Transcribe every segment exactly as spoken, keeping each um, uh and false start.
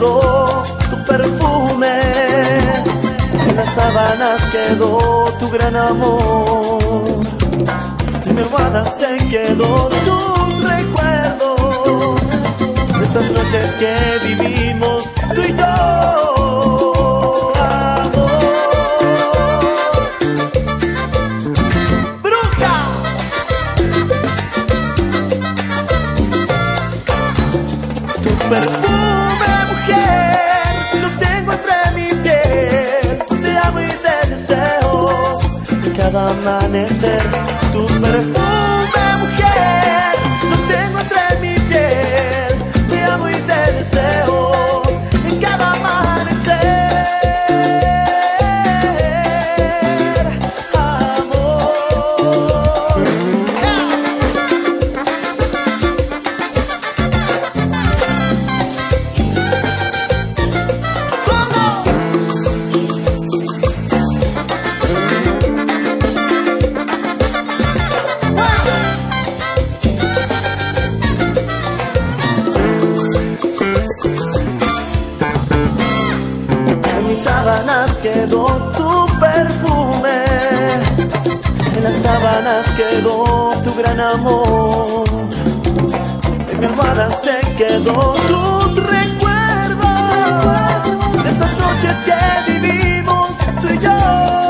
quedó tu perfume, en las sábanas quedó tu gran amor, en mi almohada se quedó tus recuerdos de esas noches que vivimos tú y yo. Perfume, mujer, lo tengo entre mi piel. Te amo y te deseo en cada amanecer. Tu perfume, mujer, lo tengo entre mi piel. Te amo y te deseo en cada amanecer. Amor. En mis sábanas quedó tu perfume, en las sábanas quedó tu gran amor, en mi almohada se quedó tu recuerdo de esas noches que vivimos tú y yo.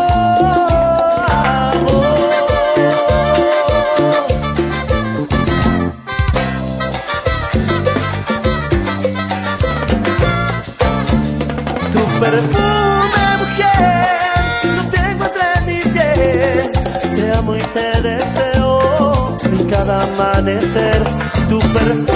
Tu perfume, mujer, lo tengo entre mi piel. Te amo y te deseo en cada amanecer. Tu perfume.